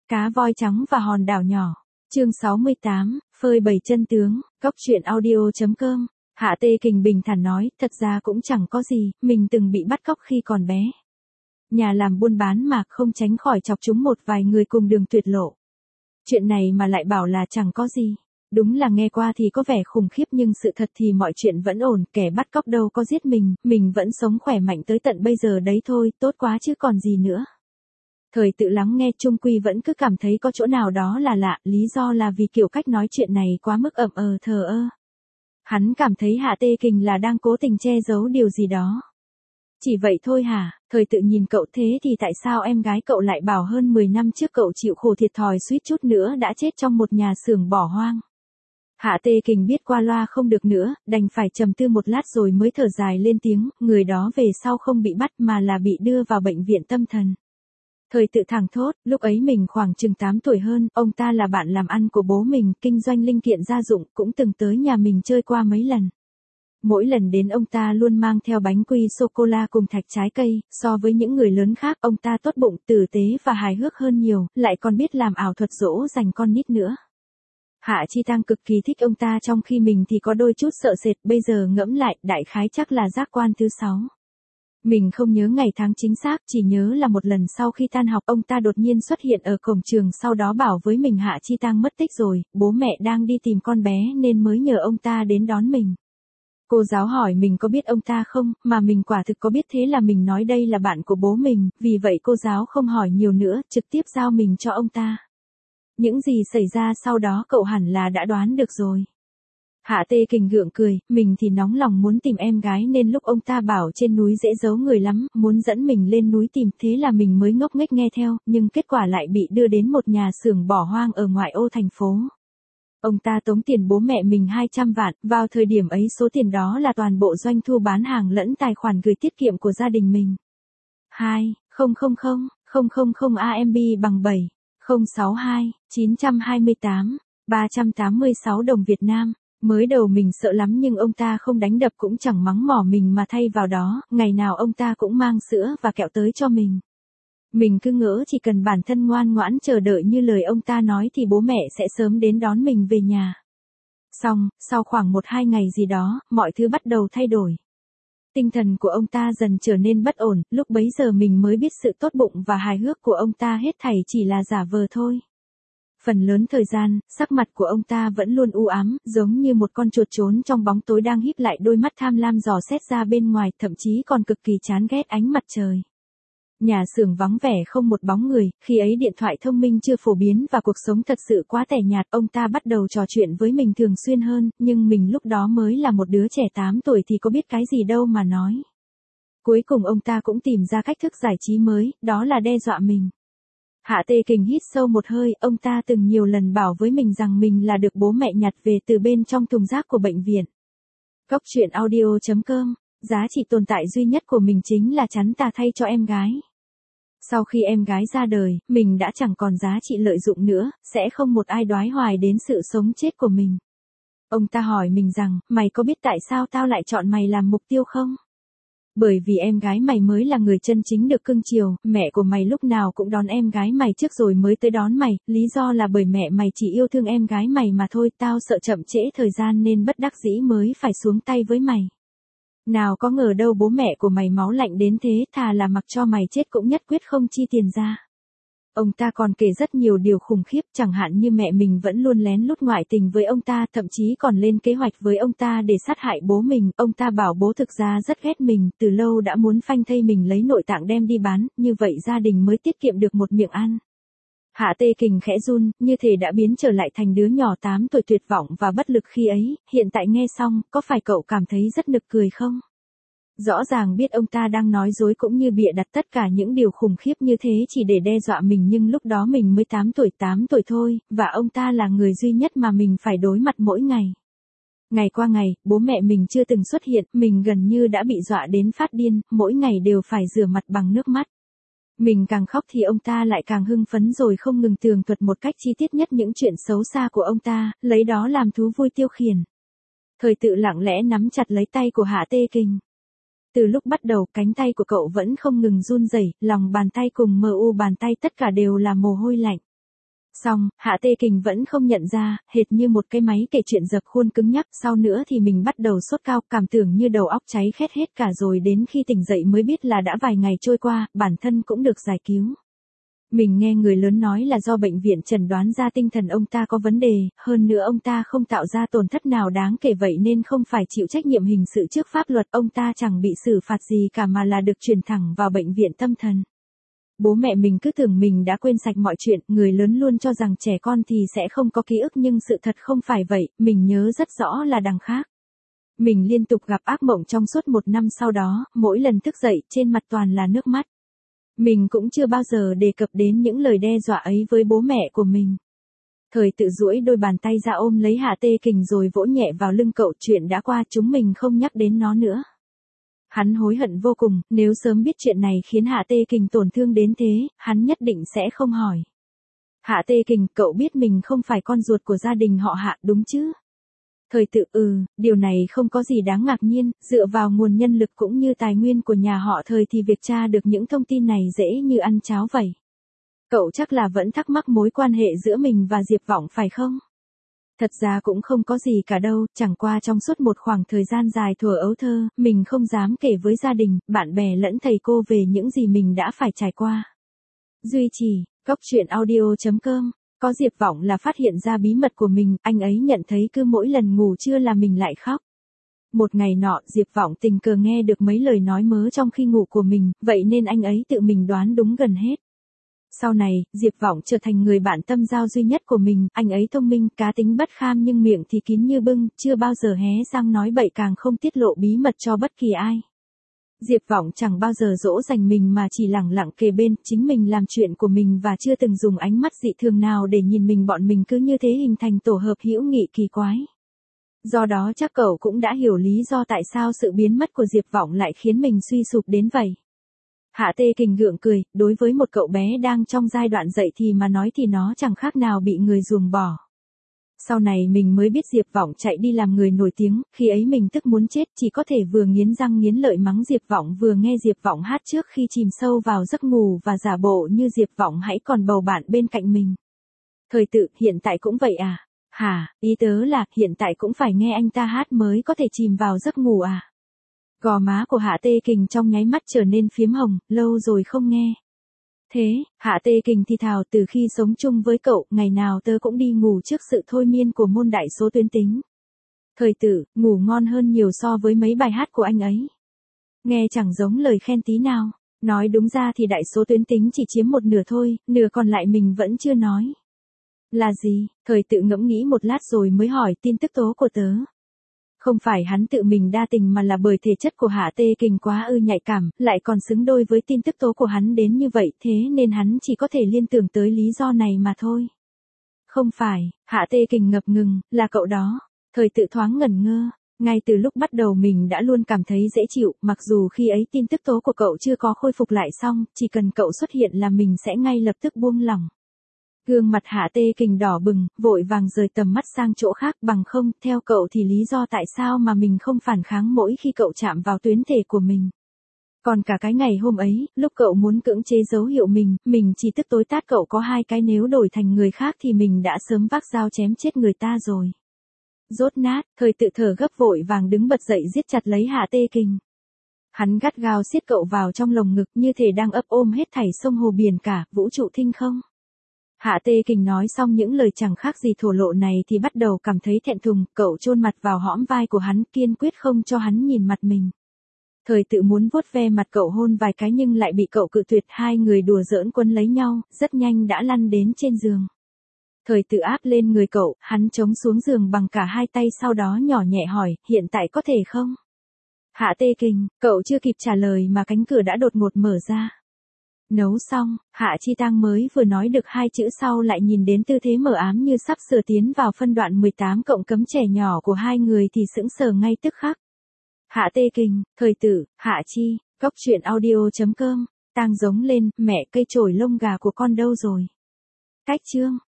Cá voi trắng và hòn đảo nhỏ. Chương 68, phơi bày chân tướng, Cóc truyện audio.com. Hạ Tê Kình bình thản nói, thật ra cũng chẳng có gì, mình từng bị bắt cóc khi còn bé. Nhà làm buôn bán mà không tránh khỏi chọc chúng một vài người cùng đường tuyệt lộ. Chuyện này mà lại bảo là chẳng có gì. Đúng là nghe qua thì có vẻ khủng khiếp nhưng sự thật thì mọi chuyện vẫn ổn, kẻ bắt cóc đâu có giết mình vẫn sống khỏe mạnh tới tận bây giờ đấy thôi, tốt quá chứ còn gì nữa. Thời tự lắng nghe chung quy vẫn cứ cảm thấy có chỗ nào đó là lạ, lý do là vì kiểu cách nói chuyện này quá mức ậm thờ ơ. Hắn cảm thấy Hạ Tê Kình là đang cố tình che giấu điều gì đó. Chỉ vậy thôi hả? Thời tự nhìn cậu thế thì tại sao em gái cậu lại bảo hơn 10 năm trước cậu chịu khổ thiệt thòi suýt chút nữa đã chết trong một nhà xưởng bỏ hoang. Hạ Tê Kình biết qua loa không được nữa, đành phải trầm tư một lát rồi mới thở dài lên tiếng, người đó về sau không bị bắt mà là bị đưa vào bệnh viện tâm thần. Thời tự thẳng thốt, lúc ấy mình khoảng chừng 8 tuổi hơn, ông ta là bạn làm ăn của bố mình, kinh doanh linh kiện gia dụng, cũng từng tới nhà mình chơi qua mấy lần. Mỗi lần đến ông ta luôn mang theo bánh quy sô-cô-la cùng thạch trái cây, so với những người lớn khác ông ta tốt bụng, tử tế và hài hước hơn nhiều, lại còn biết làm ảo thuật dỗ dành con nít nữa. Hạ Chi Tăng cực kỳ thích ông ta trong khi mình thì có đôi chút sợ sệt, bây giờ ngẫm lại, đại khái chắc là giác quan thứ 6. Mình không nhớ ngày tháng chính xác, chỉ nhớ là một lần sau khi tan học ông ta đột nhiên xuất hiện ở cổng trường, sau đó bảo với mình Hạ Chi Tăng mất tích rồi, bố mẹ đang đi tìm con bé nên mới nhờ ông ta đến đón mình. Cô giáo hỏi mình có biết ông ta không, mà mình quả thực có biết, thế là mình nói đây là bạn của bố mình, vì vậy cô giáo không hỏi nhiều nữa, trực tiếp giao mình cho ông ta. Những gì xảy ra sau đó cậu hẳn là đã đoán được rồi. Hạ Tê Kình gượng cười, mình thì nóng lòng muốn tìm em gái nên lúc ông ta bảo trên núi dễ giấu người lắm, muốn dẫn mình lên núi tìm, thế là mình mới ngốc nghếch nghe theo, nhưng kết quả lại bị đưa đến một nhà xưởng bỏ hoang ở ngoại ô thành phố. Ông ta tống tiền bố mẹ mình 200 vạn, vào thời điểm ấy số tiền đó là toàn bộ doanh thu bán hàng lẫn tài khoản gửi tiết kiệm của gia đình mình. 2.000.000 AMB bằng 7, 062, 928, 386 đồng Việt Nam. Mới đầu mình sợ lắm nhưng ông ta không đánh đập cũng chẳng mắng mỏ mình mà thay vào đó, ngày nào ông ta cũng mang sữa và kẹo tới cho mình. Mình cứ ngỡ chỉ cần bản thân ngoan ngoãn chờ đợi như lời ông ta nói thì bố mẹ sẽ sớm đến đón mình về nhà. Xong, sau khoảng 1-2 ngày gì đó, mọi thứ bắt đầu thay đổi. Tinh thần của ông ta dần trở nên bất ổn, lúc bấy giờ mình mới biết sự tốt bụng và hài hước của ông ta hết thảy chỉ là giả vờ thôi. Phần lớn thời gian, sắc mặt của ông ta vẫn luôn u ám, giống như một con chuột trốn trong bóng tối đang híp lại đôi mắt tham lam dò xét ra bên ngoài, thậm chí còn cực kỳ chán ghét ánh mặt trời. Nhà xưởng vắng vẻ không một bóng người, khi ấy điện thoại thông minh chưa phổ biến và cuộc sống thật sự quá tẻ nhạt, ông ta bắt đầu trò chuyện với mình thường xuyên hơn, nhưng mình lúc đó mới là một đứa trẻ 8 tuổi thì có biết cái gì đâu mà nói. Cuối cùng ông ta cũng tìm ra cách thức giải trí mới, đó là đe dọa mình. Hạ Tê Kình hít sâu một hơi, ông ta từng nhiều lần bảo với mình rằng mình là được bố mẹ nhặt về từ bên trong thùng rác của bệnh viện. Cóc truyện audio.com, giá trị tồn tại duy nhất của mình chính là chắn tà thay cho em gái. Sau khi em gái ra đời, mình đã chẳng còn giá trị lợi dụng nữa, sẽ không một ai đoái hoài đến sự sống chết của mình. Ông ta hỏi mình rằng, mày có biết tại sao tao lại chọn mày làm mục tiêu không? Bởi vì em gái mày mới là người chân chính được cưng chiều, mẹ của mày lúc nào cũng đón em gái mày trước rồi mới tới đón mày, lý do là bởi mẹ mày chỉ yêu thương em gái mày mà thôi, tao sợ chậm trễ thời gian nên bất đắc dĩ mới phải xuống tay với mày. Nào có ngờ đâu bố mẹ của mày máu lạnh đến thế, thà là mặc cho mày chết cũng nhất quyết không chi tiền ra. Ông ta còn kể rất nhiều điều khủng khiếp, chẳng hạn như mẹ mình vẫn luôn lén lút ngoại tình với ông ta, thậm chí còn lên kế hoạch với ông ta để sát hại bố mình. Ông ta bảo bố thực ra rất ghét mình, từ lâu đã muốn phanh thây mình lấy nội tạng đem đi bán, như vậy gia đình mới tiết kiệm được một miệng ăn. Hạ Tê Kình khẽ run, như thể đã biến trở lại thành đứa nhỏ 8 tuổi tuyệt vọng và bất lực khi ấy, hiện tại nghe xong, có phải cậu cảm thấy rất nực cười không? Rõ ràng biết ông ta đang nói dối cũng như bịa đặt tất cả những điều khủng khiếp như thế chỉ để đe dọa mình, nhưng lúc đó mình mới 8 tuổi thôi, và ông ta là người duy nhất mà mình phải đối mặt mỗi ngày. Ngày qua ngày, bố mẹ mình chưa từng xuất hiện, mình gần như đã bị dọa đến phát điên, mỗi ngày đều phải rửa mặt bằng nước mắt. Mình càng khóc thì ông ta lại càng hưng phấn rồi không ngừng tường thuật một cách chi tiết nhất những chuyện xấu xa của ông ta, lấy đó làm thú vui tiêu khiển. Thời tự lặng lẽ nắm chặt lấy tay của Hạ Tê Kình. Từ lúc bắt đầu, cánh tay của cậu vẫn không ngừng run rẩy, lòng bàn tay cùng mu bàn tay tất cả đều là mồ hôi lạnh. Xong, Hạ Tê Kình vẫn không nhận ra, hệt như một cái máy kể chuyện dập khuôn cứng nhắc, sau nữa thì mình bắt đầu sốt cao, cảm tưởng như đầu óc cháy khét hết cả rồi đến khi tỉnh dậy mới biết là đã vài ngày trôi qua, bản thân cũng được giải cứu. Mình nghe người lớn nói là do bệnh viện chẩn đoán ra tinh thần ông ta có vấn đề, hơn nữa ông ta không tạo ra tổn thất nào đáng kể vậy nên không phải chịu trách nhiệm hình sự trước pháp luật, ông ta chẳng bị xử phạt gì cả mà là được chuyển thẳng vào bệnh viện tâm thần. Bố mẹ mình cứ tưởng mình đã quên sạch mọi chuyện, người lớn luôn cho rằng trẻ con thì sẽ không có ký ức nhưng sự thật không phải vậy, mình nhớ rất rõ là đằng khác. Mình liên tục gặp ác mộng trong suốt 1 năm sau đó, mỗi lần thức dậy trên mặt toàn là nước mắt. Mình cũng chưa bao giờ đề cập đến những lời đe dọa ấy với bố mẹ của mình. Thời tự duỗi đôi bàn tay ra ôm lấy Hạ Tê Kình rồi vỗ nhẹ vào lưng cậu, chuyện đã qua chúng mình không nhắc đến nó nữa. Hắn hối hận vô cùng, nếu sớm biết chuyện này khiến Hạ Tê Kình tổn thương đến thế, hắn nhất định sẽ không hỏi. Hạ Tê Kình, cậu biết mình không phải con ruột của gia đình họ Hạ đúng chứ? Thời tự, điều này không có gì đáng ngạc nhiên, dựa vào nguồn nhân lực cũng như tài nguyên của nhà họ Thời thì việc tra được những thông tin này dễ như ăn cháo vậy. Cậu chắc là vẫn thắc mắc mối quan hệ giữa mình và Diệp Vọng phải không? Thật ra cũng không có gì cả đâu, chẳng qua trong suốt một khoảng thời gian dài thuở ấu thơ, mình không dám kể với gia đình, bạn bè lẫn thầy cô về những gì mình đã phải trải qua. Duy trì, Cốc truyện audio.com. Có Diệp Vọng là phát hiện ra bí mật của mình, anh ấy nhận thấy cứ mỗi lần ngủ trưa là mình lại khóc. Một ngày nọ, Diệp Vọng tình cờ nghe được mấy lời nói mớ trong khi ngủ của mình, vậy nên anh ấy tự mình đoán đúng gần hết. Sau này, Diệp Vọng trở thành người bạn tâm giao duy nhất của mình, anh ấy thông minh, cá tính bất kham nhưng miệng thì kín như bưng, chưa bao giờ hé răng nói bậy càng không tiết lộ bí mật cho bất kỳ ai. Diệp Vọng chẳng bao giờ dỗ dành mình mà chỉ lẳng lặng kề bên, chính mình làm chuyện của mình và chưa từng dùng ánh mắt dị thường nào để nhìn mình, bọn mình cứ như thế hình thành tổ hợp hữu nghị kỳ quái. Do đó chắc cậu cũng đã hiểu lý do tại sao sự biến mất của Diệp Vọng lại khiến mình suy sụp đến vậy. Hạ Tê Kình gượng cười, đối với một cậu bé đang trong giai đoạn dậy thì mà nói thì nó chẳng khác nào bị người ruồng bỏ. Sau này mình mới biết Diệp Vọng chạy đi làm người nổi tiếng, khi ấy mình tức muốn chết, chỉ có thể vừa nghiến răng nghiến lợi mắng Diệp Vọng vừa nghe Diệp Vọng hát trước khi chìm sâu vào giấc ngủ và giả bộ như Diệp Vọng hãy còn bầu bạn bên cạnh mình. Thời tự, hiện tại cũng vậy à? Hả, ý tớ là, hiện tại cũng phải nghe anh ta hát mới có thể chìm vào giấc ngủ à? Gò má của Hạ Tê Kình trong nháy mắt trở nên phiếm hồng, lâu rồi không nghe. Thế, Hạ Tê Kình thì thào, từ khi sống chung với cậu, ngày nào tớ cũng đi ngủ trước sự thôi miên của môn đại số tuyến tính. Thời tự, ngủ ngon hơn nhiều so với mấy bài hát của anh ấy. Nghe chẳng giống lời khen tí nào. Nói đúng ra thì đại số tuyến tính chỉ chiếm một nửa thôi, nửa còn lại mình vẫn chưa nói. Là gì? Thời tự ngẫm nghĩ một lát rồi mới hỏi tin tức tố của tớ. Không phải hắn tự mình đa tình mà là bởi thể chất của Hạ Tê Kình quá nhạy cảm, lại còn xứng đôi với tin tức tố của hắn đến như vậy, thế nên hắn chỉ có thể liên tưởng tới lý do này mà thôi. Không phải, Hạ Tê Kình ngập ngừng, là cậu đó. Thời tự thoáng ngẩn ngơ, ngay từ lúc bắt đầu mình đã luôn cảm thấy dễ chịu, mặc dù khi ấy tin tức tố của cậu chưa có khôi phục lại xong, chỉ cần cậu xuất hiện là mình sẽ ngay lập tức buông lỏng. Gương mặt Hạ Tê Kình đỏ bừng, vội vàng rời tầm mắt sang chỗ khác, bằng không, theo cậu thì lý do tại sao mà mình không phản kháng mỗi khi cậu chạm vào tuyến thể của mình. Còn cả cái ngày hôm ấy, lúc cậu muốn cưỡng chế dấu hiệu mình chỉ tức tối tát cậu có 2 cái, nếu đổi thành người khác thì mình đã sớm vác dao chém chết người ta rồi. Rốt nát, thời tự thở gấp vội vàng đứng bật dậy giết chặt lấy Hạ Tê Kình. Hắn gắt gao siết cậu vào trong lồng ngực như thể đang ấp ôm hết thảy sông hồ biển cả, vũ trụ thinh không. Hạ Tê Kình nói xong những lời chẳng khác gì thổ lộ này thì bắt đầu cảm thấy thẹn thùng, cậu chôn mặt vào hõm vai của hắn, kiên quyết không cho hắn nhìn mặt mình. Thời tự muốn vuốt ve mặt cậu hôn vài cái nhưng lại bị cậu cự tuyệt, hai người đùa giỡn quấn lấy nhau, rất nhanh đã lăn đến trên giường. Thời tự áp lên người cậu, hắn chống xuống giường bằng cả 2 tay, sau đó nhỏ nhẹ hỏi, hiện tại có thể không? Hạ Tê Kình, cậu chưa kịp trả lời mà cánh cửa đã đột ngột mở ra. Nấu xong, Hạ Chi Tăng mới vừa nói được 2 chữ sau lại nhìn đến tư thế mờ ám như sắp sửa tiến vào phân đoạn 18 cộng cấm trẻ nhỏ của hai người thì sững sờ ngay tức khắc. Hạ Tê Kình, Thời tự, Hạ Chi, Cốc truyện audio.com, Tang giống lên, mẹ, cây chổi lông gà của con đâu rồi? Cách chương.